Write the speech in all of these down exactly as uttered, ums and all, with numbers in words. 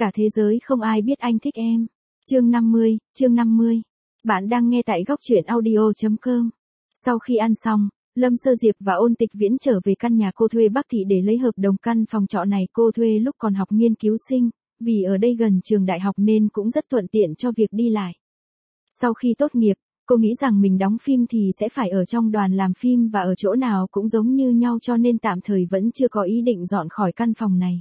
Cả thế giới không ai biết anh thích em. Chương năm mươi, chương năm mươi. Bạn đang nghe tại góc truyện audio chấm com. Sau khi ăn xong, Lâm Sơ Diệp và Ôn Tịch Viễn trở về căn nhà cô thuê Bắc Thị để lấy hợp đồng căn phòng trọ này cô thuê lúc còn học nghiên cứu sinh, vì ở đây gần trường đại học nên cũng rất thuận tiện cho việc đi lại. Sau khi tốt nghiệp, cô nghĩ rằng mình đóng phim thì sẽ phải ở trong đoàn làm phim và ở chỗ nào cũng giống như nhau cho nên tạm thời vẫn chưa có ý định dọn khỏi căn phòng này.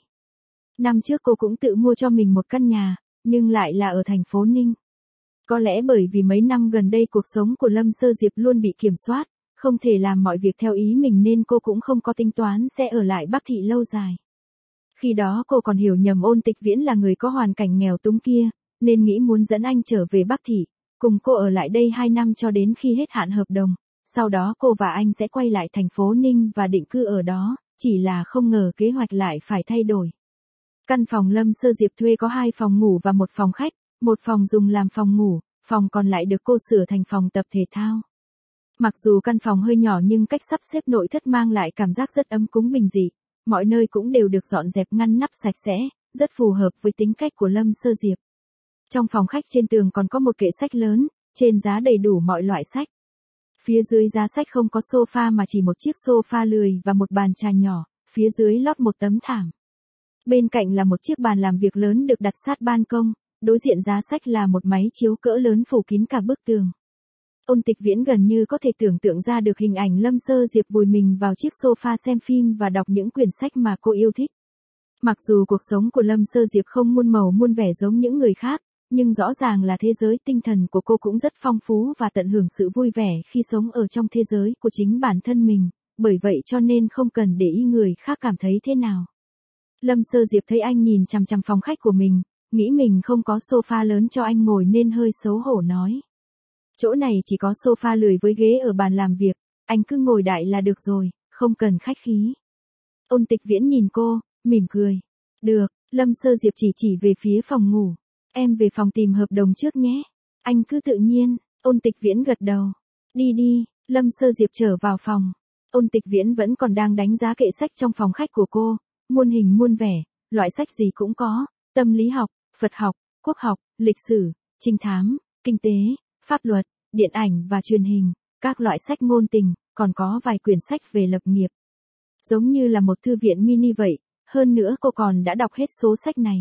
Năm trước cô cũng tự mua cho mình một căn nhà, nhưng lại là ở thành phố Ninh. Có lẽ bởi vì mấy năm gần đây cuộc sống của Lâm Sơ Diệp luôn bị kiểm soát, không thể làm mọi việc theo ý mình nên cô cũng không có tính toán sẽ ở lại Bắc Thị lâu dài. Khi đó cô còn hiểu nhầm Ôn Tịch Viễn là người có hoàn cảnh nghèo túng kia, nên nghĩ muốn dẫn anh trở về Bắc Thị, cùng cô ở lại đây hai năm cho đến khi hết hạn hợp đồng, sau đó cô và anh sẽ quay lại thành phố Ninh và định cư ở đó, chỉ là không ngờ kế hoạch lại phải thay đổi. Căn phòng Lâm Sơ Diệp thuê có hai phòng ngủ và một phòng khách, một phòng dùng làm phòng ngủ, phòng còn lại được cô sửa thành phòng tập thể thao. Mặc dù căn phòng hơi nhỏ nhưng cách sắp xếp nội thất mang lại cảm giác rất ấm cúng bình dị, mọi nơi cũng đều được dọn dẹp ngăn nắp sạch sẽ, rất phù hợp với tính cách của Lâm Sơ Diệp. Trong phòng khách trên tường còn có một kệ sách lớn, trên giá đầy đủ mọi loại sách. Phía dưới giá sách không có sofa mà chỉ một chiếc sofa lười và một bàn trà nhỏ, phía dưới lót một tấm thảm. Bên cạnh là một chiếc bàn làm việc lớn được đặt sát ban công, đối diện giá sách là một máy chiếu cỡ lớn phủ kín cả bức tường. Ôn Tịch Viễn gần như có thể tưởng tượng ra được hình ảnh Lâm Sơ Diệp vùi mình vào chiếc sofa xem phim và đọc những quyển sách mà cô yêu thích. Mặc dù cuộc sống của Lâm Sơ Diệp không muôn màu muôn vẻ giống những người khác, nhưng rõ ràng là thế giới tinh thần của cô cũng rất phong phú và tận hưởng sự vui vẻ khi sống ở trong thế giới của chính bản thân mình, bởi vậy cho nên không cần để ý người khác cảm thấy thế nào. Lâm Sơ Diệp thấy anh nhìn chằm chằm phòng khách của mình, nghĩ mình không có sofa lớn cho anh ngồi nên hơi xấu hổ nói. Chỗ này chỉ có sofa lười với ghế ở bàn làm việc, anh cứ ngồi đại là được rồi, không cần khách khí. Ôn Tịch Viễn nhìn cô, mỉm cười. Được, Lâm Sơ Diệp chỉ chỉ về phía phòng ngủ. Em về phòng tìm hợp đồng trước nhé. Anh cứ tự nhiên, Ôn Tịch Viễn gật đầu. Đi đi, Lâm Sơ Diệp trở vào phòng. Ôn Tịch Viễn vẫn còn đang đánh giá kệ sách trong phòng khách của cô, muôn hình muôn vẻ, loại sách gì cũng có, tâm lý học, Phật học, quốc học, lịch sử, trinh thám, kinh tế, pháp luật, điện ảnh và truyền hình, các loại sách ngôn tình, còn có vài quyển sách về lập nghiệp. Giống như là một thư viện mini vậy, hơn nữa cô còn đã đọc hết số sách này.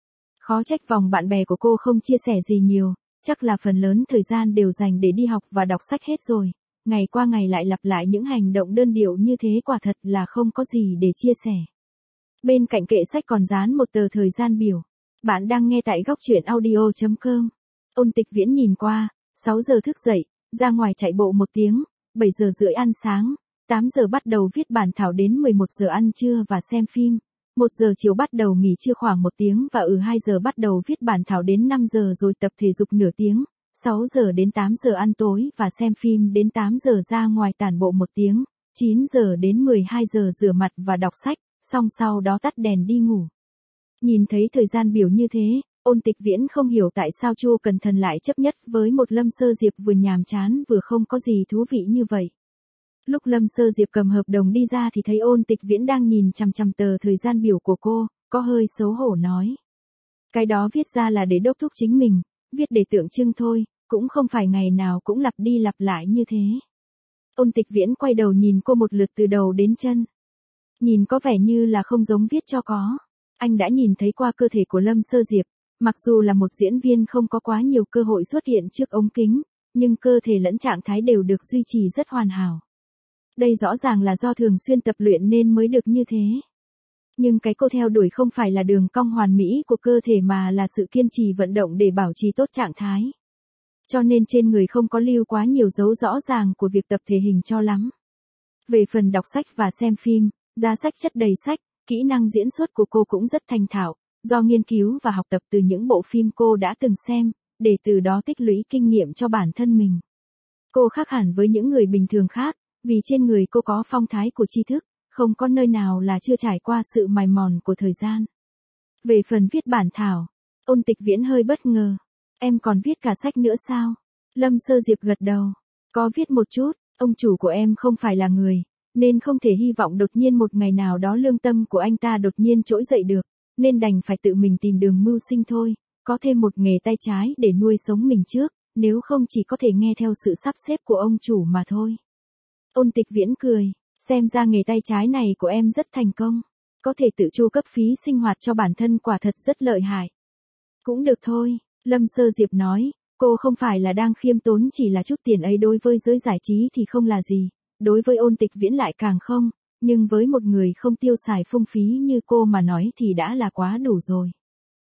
Khó trách vòng bạn bè của cô không chia sẻ gì nhiều, chắc là phần lớn thời gian đều dành để đi học và đọc sách hết rồi. Ngày qua ngày lại lặp lại những hành động đơn điệu như thế quả thật là không có gì để chia sẻ. Bên cạnh kệ sách còn dán một tờ thời gian biểu. Bạn đang nghe tại góc truyện audio chấm com. Ôn Tịch Viễn nhìn qua, sáu giờ thức dậy, ra ngoài chạy bộ một tiếng, bảy giờ rưỡi ăn sáng, tám giờ bắt đầu viết bản thảo đến mười một giờ ăn trưa và xem phim, một giờ chiều bắt đầu nghỉ trưa khoảng một tiếng và ừ hai giờ bắt đầu viết bản thảo đến năm giờ rồi tập thể dục nửa tiếng, sáu giờ đến tám giờ ăn tối và xem phim đến tám giờ ra ngoài tản bộ một tiếng, chín giờ đến mười hai giờ rửa mặt và đọc sách, xong sau đó tắt đèn đi ngủ. Nhìn thấy thời gian biểu như thế, Ôn Tịch Viễn không hiểu tại sao Chu Cần Thần lại chấp nhất với một Lâm Sơ Diệp vừa nhàm chán vừa không có gì thú vị như vậy. Lúc Lâm Sơ Diệp cầm hợp đồng đi ra thì thấy Ôn Tịch Viễn đang nhìn chằm chằm tờ thời gian biểu của cô, có hơi xấu hổ nói. Cái đó viết ra là để đốc thúc chính mình, viết để tượng trưng thôi, cũng không phải ngày nào cũng lặp đi lặp lại như thế. Ôn Tịch Viễn quay đầu nhìn cô một lượt từ đầu đến chân. Nhìn có vẻ như là không giống viết cho có. Anh đã nhìn thấy qua cơ thể của Lâm Sơ Diệp, mặc dù là một diễn viên không có quá nhiều cơ hội xuất hiện trước ống kính, nhưng cơ thể lẫn trạng thái đều được duy trì rất hoàn hảo. Đây rõ ràng là do thường xuyên tập luyện nên mới được như thế. Nhưng cái cô theo đuổi không phải là đường cong hoàn mỹ của cơ thể mà là sự kiên trì vận động để bảo trì tốt trạng thái. Cho nên trên người không có lưu quá nhiều dấu rõ ràng của việc tập thể hình cho lắm. Về phần đọc sách và xem phim, giá sách chất đầy sách, kỹ năng diễn xuất của cô cũng rất thành thạo, do nghiên cứu và học tập từ những bộ phim cô đã từng xem, để từ đó tích lũy kinh nghiệm cho bản thân mình. Cô khác hẳn với những người bình thường khác, vì trên người cô có phong thái của tri thức, không có nơi nào là chưa trải qua sự mài mòn của thời gian. Về phần viết bản thảo, Ôn Tịch Viễn hơi bất ngờ. Em còn viết cả sách nữa sao? Lâm Sơ Diệp gật đầu. Có viết một chút, ông chủ của em không phải là người, nên không thể hy vọng đột nhiên một ngày nào đó lương tâm của anh ta đột nhiên trỗi dậy được, nên đành phải tự mình tìm đường mưu sinh thôi, có thêm một nghề tay trái để nuôi sống mình trước, nếu không chỉ có thể nghe theo sự sắp xếp của ông chủ mà thôi. Ôn Tịch Viễn cười, xem ra nghề tay trái này của em rất thành công, có thể tự chu cấp phí sinh hoạt cho bản thân quả thật rất lợi hại. Cũng được thôi, Lâm Sơ Diệp nói, cô không phải là đang khiêm tốn, chỉ là chút tiền ấy đối với giới giải trí thì không là gì, đối với Ôn Tịch Viễn lại càng không, nhưng với một người không tiêu xài phung phí như cô mà nói thì đã là quá đủ rồi.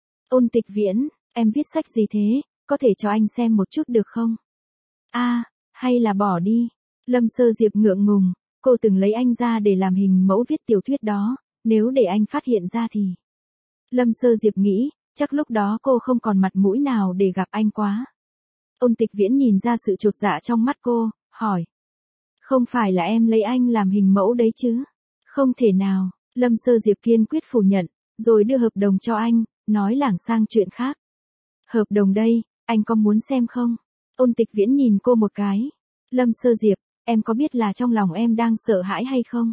Ôn Tịch Viễn, em viết sách gì thế, có thể cho anh xem một chút được không? A, à, hay là bỏ đi. Lâm Sơ Diệp ngượng ngùng, cô từng lấy anh ra để làm hình mẫu viết tiểu thuyết đó, nếu để anh phát hiện ra thì... Lâm Sơ Diệp nghĩ, chắc lúc đó cô không còn mặt mũi nào để gặp anh quá. Ôn Tịch Viễn nhìn ra sự chột dạ trong mắt cô, hỏi. Không phải là em lấy anh làm hình mẫu đấy chứ? Không thể nào, Lâm Sơ Diệp kiên quyết phủ nhận, rồi đưa hợp đồng cho anh, nói lảng sang chuyện khác. Hợp đồng đây, anh có muốn xem không? Ôn Tịch Viễn nhìn cô một cái. Lâm Sơ Diệp, em có biết là trong lòng em đang sợ hãi hay không?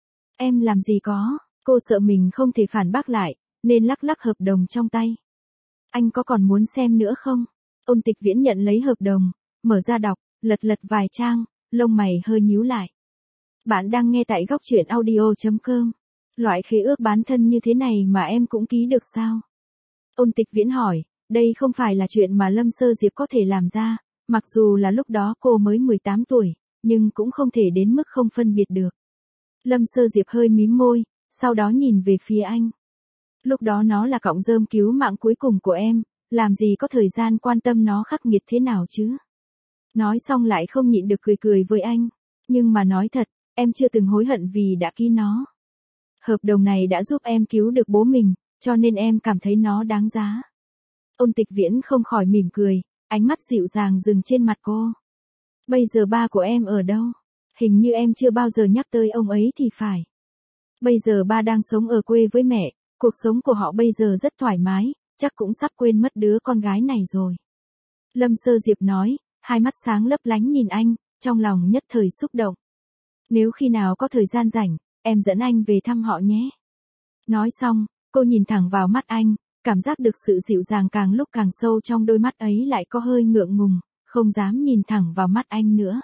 Em làm gì có, cô sợ mình không thể phản bác lại, nên lắc lắc hợp đồng trong tay. Anh có còn muốn xem nữa không? Ôn Tịch Viễn nhận lấy hợp đồng, mở ra đọc, lật lật vài trang, lông mày hơi nhíu lại. Bạn đang nghe tại góc truyện audio chấm com. Loại khế ước bán thân như thế này mà em cũng ký được sao? Ôn Tịch Viễn hỏi, đây không phải là chuyện mà Lâm Sơ Diệp có thể làm ra, mặc dù là lúc đó cô mới mười tám tuổi, nhưng cũng không thể đến mức không phân biệt được. Lâm Sơ Diệp hơi mím môi, sau đó nhìn về phía anh. Lúc đó nó là cọng rơm cứu mạng cuối cùng của em, làm gì có thời gian quan tâm nó khắc nghiệt thế nào chứ? Nói xong lại không nhịn được cười cười với anh. Nhưng mà nói thật, em chưa từng hối hận vì đã ký nó. Hợp đồng này đã giúp em cứu được bố mình, cho nên em cảm thấy nó đáng giá. Ôn Tịch Viễn không khỏi mỉm cười, ánh mắt dịu dàng dừng trên mặt cô. Bây giờ ba của em ở đâu? Hình như em chưa bao giờ nhắc tới ông ấy thì phải. Bây giờ ba đang sống ở quê với mẹ, cuộc sống của họ bây giờ rất thoải mái, chắc cũng sắp quên mất đứa con gái này rồi. Lâm Sơ Diệp nói, hai mắt sáng lấp lánh nhìn anh, trong lòng nhất thời xúc động. Nếu khi nào có thời gian rảnh, em dẫn anh về thăm họ nhé. Nói xong, cô nhìn thẳng vào mắt anh, cảm giác được sự dịu dàng càng lúc càng sâu trong đôi mắt ấy, lại có hơi ngượng ngùng, không dám nhìn thẳng vào mắt anh nữa.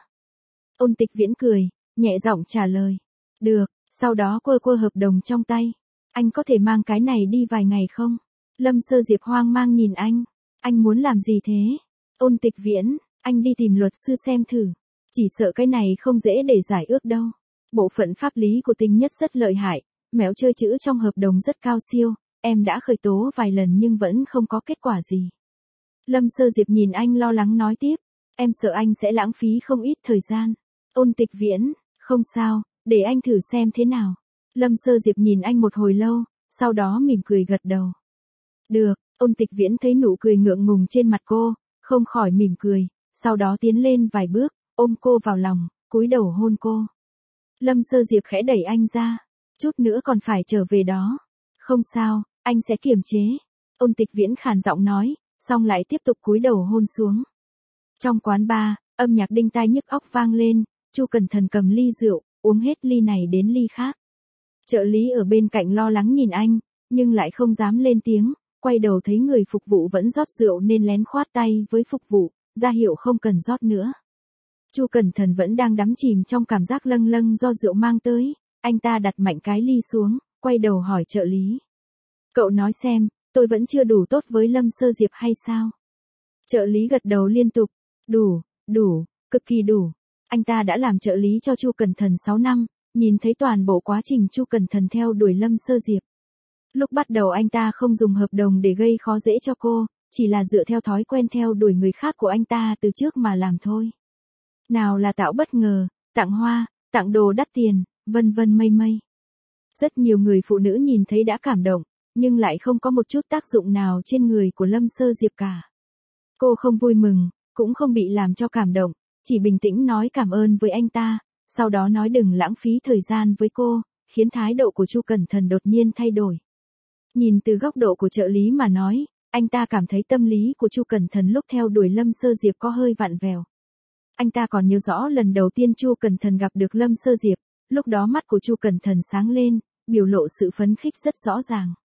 Ôn Tịch Viễn cười, nhẹ giọng trả lời. Được, sau đó quơ quơ hợp đồng trong tay. Anh có thể mang cái này đi vài ngày không? Lâm Sơ Diệp hoang mang nhìn anh. Anh muốn làm gì thế? Ôn Tịch Viễn, anh đi tìm luật sư xem thử. Chỉ sợ cái này không dễ để giải ước đâu. Bộ phận pháp lý của Tinh Nhất rất lợi hại, mẹo chơi chữ trong hợp đồng rất cao siêu, em đã khởi tố vài lần nhưng vẫn không có kết quả gì. Lâm Sơ Diệp nhìn anh lo lắng nói tiếp, em sợ anh sẽ lãng phí không ít thời gian. Ôn Tịch Viễn, không sao, để anh thử xem thế nào. Lâm Sơ Diệp nhìn anh một hồi lâu, sau đó mỉm cười gật đầu. Được, Ôn Tịch Viễn thấy nụ cười ngượng ngùng trên mặt cô, không khỏi mỉm cười, sau đó tiến lên vài bước, ôm cô vào lòng, cúi đầu hôn cô. Lâm Sơ Diệp khẽ đẩy anh ra, chút nữa còn phải trở về đó. Không sao, anh sẽ kiềm chế. Ôn Tịch Viễn khàn giọng nói, xong lại tiếp tục cúi đầu hôn xuống. Trong quán bar, âm nhạc đinh tai nhức óc vang lên, Chu Cẩn Thần cầm ly rượu, uống hết ly này đến ly khác. Trợ lý ở bên cạnh lo lắng nhìn anh, nhưng lại không dám lên tiếng, quay đầu thấy người phục vụ vẫn rót rượu nên lén khoát tay với phục vụ, ra hiệu không cần rót nữa. Chu Cẩn Thần vẫn đang đắm chìm trong cảm giác lâng lâng do rượu mang tới, anh ta đặt mạnh cái ly xuống, quay đầu hỏi trợ lý. Cậu nói xem, tôi vẫn chưa đủ tốt với Lâm Sơ Diệp hay sao? Trợ lý gật đầu liên tục, đủ, đủ, cực kỳ đủ. Anh ta đã làm trợ lý cho Chu Cẩn Thần sáu năm, nhìn thấy toàn bộ quá trình Chu Cẩn Thần theo đuổi Lâm Sơ Diệp. Lúc bắt đầu anh ta không dùng hợp đồng để gây khó dễ cho cô, chỉ là dựa theo thói quen theo đuổi người khác của anh ta từ trước mà làm thôi. Nào là tạo bất ngờ, tặng hoa, tặng đồ đắt tiền, vân vân mây mây. Rất nhiều người phụ nữ nhìn thấy đã cảm động, nhưng lại không có một chút tác dụng nào trên người của Lâm Sơ Diệp cả. Cô không vui mừng, cũng không bị làm cho cảm động, chỉ bình tĩnh nói cảm ơn với anh ta, sau đó nói đừng lãng phí thời gian với cô, khiến thái độ của Chu Cẩn Thần đột nhiên thay đổi. Nhìn từ góc độ của trợ lý mà nói, anh ta cảm thấy tâm lý của Chu Cẩn Thần lúc theo đuổi Lâm Sơ Diệp có hơi vặn vẹo. Anh ta còn nhớ rõ lần đầu tiên Chu Cẩn Thần gặp được Lâm Sơ Diệp, lúc đó mắt của Chu Cẩn Thần sáng lên, biểu lộ sự phấn khích rất rõ ràng.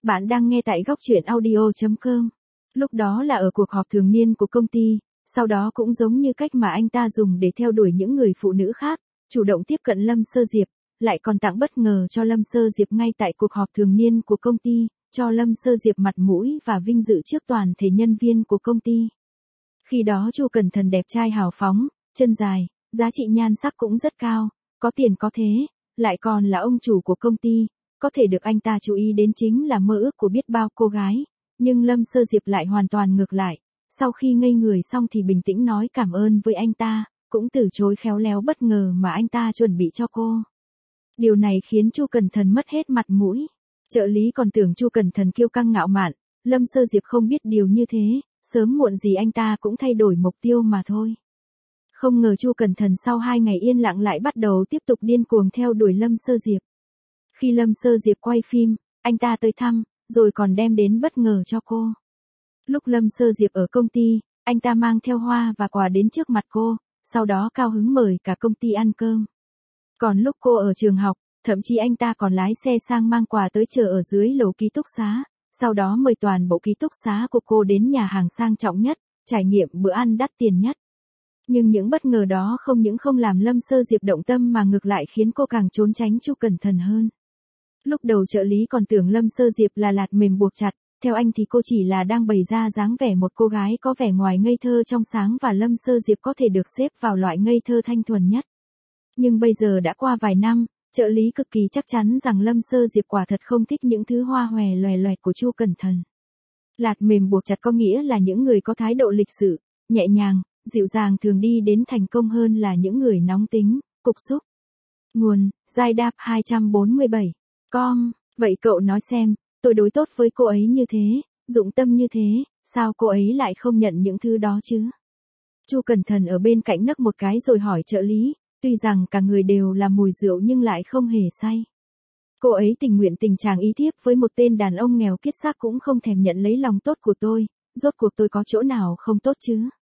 Bạn đang nghe tại góc truyện audio chấm com. Lúc đó là ở cuộc họp thường niên của công ty, sau đó cũng giống như cách mà anh ta dùng để theo đuổi những người phụ nữ khác, chủ động tiếp cận Lâm Sơ Diệp, lại còn tặng bất ngờ cho Lâm Sơ Diệp ngay tại cuộc họp thường niên của công ty, cho Lâm Sơ Diệp mặt mũi và vinh dự trước toàn thể nhân viên của công ty. Khi đó Chu Cẩn Thần đẹp trai hào phóng, chân dài, giá trị nhan sắc cũng rất cao, có tiền có thế, lại còn là ông chủ của công ty, có thể được anh ta chú ý đến chính là mơ ước của biết bao cô gái, nhưng Lâm Sơ Diệp lại hoàn toàn ngược lại, sau khi ngây người xong thì bình tĩnh nói cảm ơn với anh ta, cũng từ chối khéo léo bất ngờ mà anh ta chuẩn bị cho cô. Điều này khiến Chu Cẩn Thần mất hết mặt mũi. Trợ lý còn tưởng Chu Cẩn Thần kiêu căng ngạo mạn, Lâm Sơ Diệp không biết điều như thế, sớm muộn gì anh ta cũng thay đổi mục tiêu mà thôi. Không ngờ Chu Cẩn Thần sau hai ngày yên lặng lại bắt đầu tiếp tục điên cuồng theo đuổi Lâm Sơ Diệp. Khi Lâm Sơ Diệp quay phim, anh ta tới thăm, rồi còn đem đến bất ngờ cho cô. Lúc Lâm Sơ Diệp ở công ty, anh ta mang theo hoa và quà đến trước mặt cô, sau đó cao hứng mời cả công ty ăn cơm. Còn lúc cô ở trường học, thậm chí anh ta còn lái xe sang mang quà tới chờ ở dưới lầu ký túc xá, sau đó mời toàn bộ ký túc xá của cô đến nhà hàng sang trọng nhất, trải nghiệm bữa ăn đắt tiền nhất. Nhưng những bất ngờ đó không những không làm Lâm Sơ Diệp động tâm mà ngược lại khiến cô càng trốn tránh Chu Cẩn Thần hơn. Lúc đầu trợ lý còn tưởng Lâm Sơ Diệp là lạt mềm buộc chặt, theo anh thì cô chỉ là đang bày ra dáng vẻ một cô gái có vẻ ngoài ngây thơ trong sáng và Lâm Sơ Diệp có thể được xếp vào loại ngây thơ thanh thuần nhất. Nhưng bây giờ đã qua vài năm, trợ lý cực kỳ chắc chắn rằng Lâm Sơ Diệp quả thật không thích những thứ hoa hòe loè loẹt của Chu Cẩn Thần. Lạt mềm buộc chặt có nghĩa là những người có thái độ lịch sự, nhẹ nhàng, dịu dàng thường đi đến thành công hơn là những người nóng tính, cục xúc. Nguồn: giai đáp hai bốn bảy com. Vậy cậu nói xem, tôi đối tốt với cô ấy như thế, dụng tâm như thế, sao cô ấy lại không nhận những thứ đó chứ? Chu Cẩn Thần ở bên cạnh nấc một cái rồi hỏi trợ lý, tuy rằng cả người đều là mùi rượu nhưng lại không hề say. Cô ấy tình nguyện tình chàng ý thiếp với một tên đàn ông nghèo kiết xác cũng không thèm nhận lấy lòng tốt của tôi, rốt cuộc tôi có chỗ nào không tốt chứ?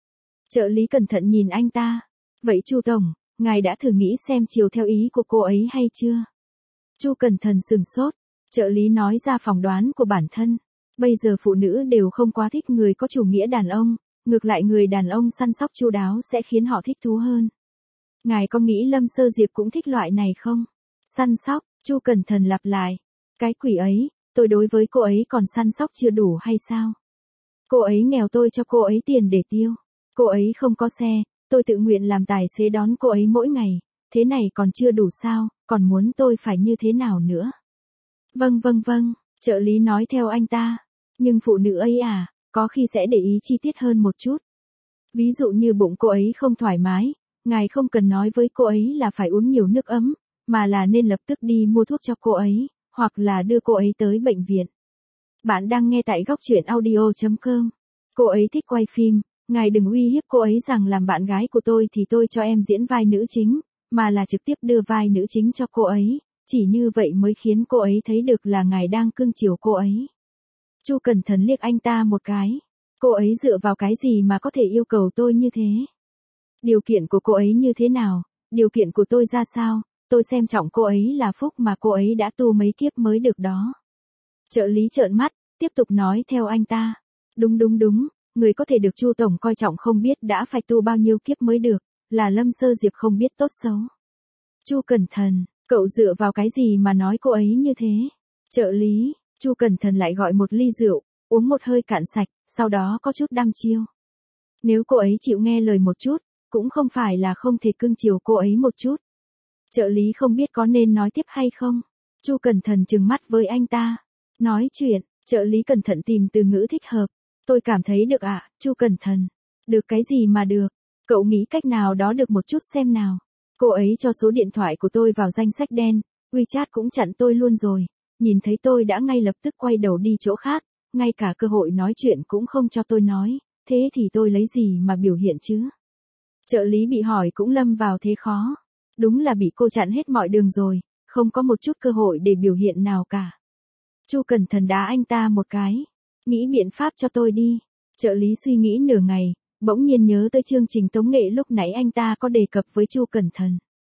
Trợ lý cẩn thận nhìn anh ta. Vậy Chu Tổng, ngài đã thử nghĩ xem chiều theo ý của cô ấy hay chưa? Chu Cẩn Thần sừng sốt. Trợ lý nói ra phỏng đoán của bản thân. Bây giờ phụ nữ đều không quá thích người có chủ nghĩa đàn ông, ngược lại người đàn ông săn sóc chu đáo sẽ khiến họ thích thú hơn. Ngài có nghĩ Lâm Sơ Diệp cũng thích loại này không? Săn sóc, Chu Cẩn Thần lặp lại. Cái quỷ ấy, tôi đối với cô ấy còn săn sóc chưa đủ hay sao? Cô ấy nghèo tôi cho cô ấy tiền để tiêu. Cô ấy không có xe, tôi tự nguyện làm tài xế đón cô ấy mỗi ngày, thế này còn chưa đủ sao, còn muốn tôi phải như thế nào nữa? Vâng vâng vâng, trợ lý nói theo anh ta. Nhưng phụ nữ ấy à, có khi sẽ để ý chi tiết hơn một chút. Ví dụ như bụng cô ấy không thoải mái, ngài không cần nói với cô ấy là phải uống nhiều nước ấm, mà là nên lập tức đi mua thuốc cho cô ấy, hoặc là đưa cô ấy tới bệnh viện. Bạn đang nghe tại góc truyện audio chấm com. Cô ấy thích quay phim, ngài đừng uy hiếp cô ấy rằng làm bạn gái của tôi thì tôi cho em diễn vai nữ chính, mà là trực tiếp đưa vai nữ chính cho cô ấy, chỉ như vậy mới khiến cô ấy thấy được là ngài đang cưng chiều cô ấy. Chu Cẩn Thần liếc anh ta một cái. Cô ấy dựa vào cái gì mà có thể yêu cầu tôi như thế? Điều kiện của cô ấy như thế nào? Điều kiện của tôi ra sao? Tôi xem trọng cô ấy là phúc mà cô ấy đã tu mấy kiếp mới được đó. Trợ lý trợn mắt, tiếp tục nói theo anh ta. Đúng đúng đúng, người có thể được Chu Tổng coi trọng không biết đã phải tu bao nhiêu kiếp mới được, là Lâm Sơ Diệp không biết tốt xấu. Chu Cẩn Thần, cậu dựa vào cái gì mà nói cô ấy như thế? Trợ lý, Chu Cẩn Thần lại gọi một ly rượu, uống một hơi cạn sạch, sau đó có chút đăm chiêu. Nếu cô ấy chịu nghe lời một chút, cũng không phải là không thể cưng chiều cô ấy một chút. Trợ lý không biết có nên nói tiếp hay không. Chu Cẩn Thần trừng mắt với anh ta. Nói chuyện, trợ lý cẩn thận tìm từ ngữ thích hợp. Tôi cảm thấy được ạ, à, Chu Cẩn Thần. Được cái gì mà được? Cậu nghĩ cách nào đó được một chút xem nào. Cô ấy cho số điện thoại của tôi vào danh sách đen, WeChat cũng chặn tôi luôn rồi. Nhìn thấy tôi đã ngay lập tức quay đầu đi chỗ khác, ngay cả cơ hội nói chuyện cũng không cho tôi nói, thế thì tôi lấy gì mà biểu hiện chứ? Trợ lý bị hỏi cũng lâm vào thế khó. Đúng là bị cô chặn hết mọi đường rồi, không có một chút cơ hội để biểu hiện nào cả. Chu Cẩn Thần đá anh ta một cái. Nghĩ biện pháp cho tôi đi. Trợ lý suy nghĩ nửa ngày, bỗng nhiên nhớ tới chương trình tống nghệ lúc nãy anh ta có đề cập với Chu Cẩn Thần.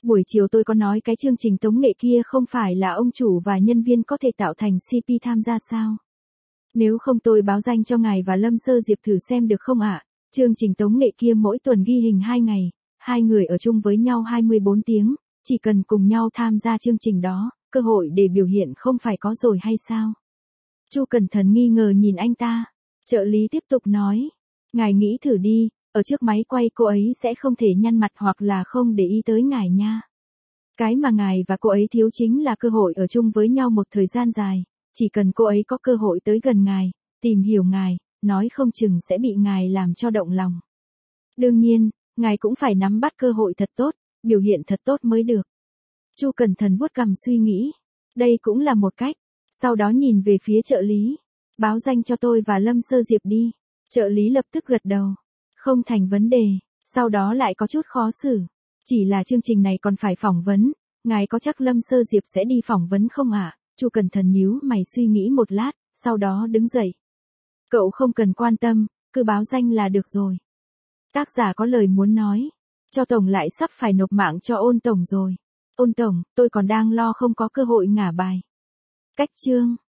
Buổi chiều tôi có nói cái chương trình tống nghệ kia không phải là ông chủ và nhân viên có thể tạo thành xê pê tham gia sao? Nếu không tôi báo danh cho ngài và Lâm Sơ Diệp thử xem được không ạ? Chương trình tống nghệ kia mỗi tuần ghi hình hai ngày, hai người ở chung với nhau hai mươi bốn tiếng, chỉ cần cùng nhau tham gia chương trình đó, cơ hội để biểu hiện không phải có rồi hay sao? Chu Cẩn Thận nghi ngờ nhìn anh ta. Trợ lý tiếp tục nói, ngài nghĩ thử đi, ở trước máy quay cô ấy sẽ không thể nhăn mặt hoặc là không để ý tới ngài nha. Cái mà ngài và cô ấy thiếu chính là cơ hội ở chung với nhau một thời gian dài, chỉ cần cô ấy có cơ hội tới gần ngài, tìm hiểu ngài, nói không chừng sẽ bị ngài làm cho động lòng. Đương nhiên, ngài cũng phải nắm bắt cơ hội thật tốt, biểu hiện thật tốt mới được. Chu Cẩn Thận vuốt cằm suy nghĩ, đây cũng là một cách. Sau đó nhìn về phía trợ lý, báo danh cho tôi và Lâm Sơ Diệp đi. Trợ lý lập tức gật đầu, không thành vấn đề, sau đó lại có chút khó xử. Chỉ là chương trình này còn phải phỏng vấn, ngài có chắc Lâm Sơ Diệp sẽ đi phỏng vấn không ạ? À? Chu Cẩn Thận nhíu mày suy nghĩ một lát, sau đó đứng dậy. Cậu không cần quan tâm, cứ báo danh là được rồi. Tác giả có lời muốn nói, cho tổng lại sắp phải nộp mạng cho Ôn tổng rồi. Ôn tổng, tôi còn đang lo không có cơ hội ngả bài. Cách chương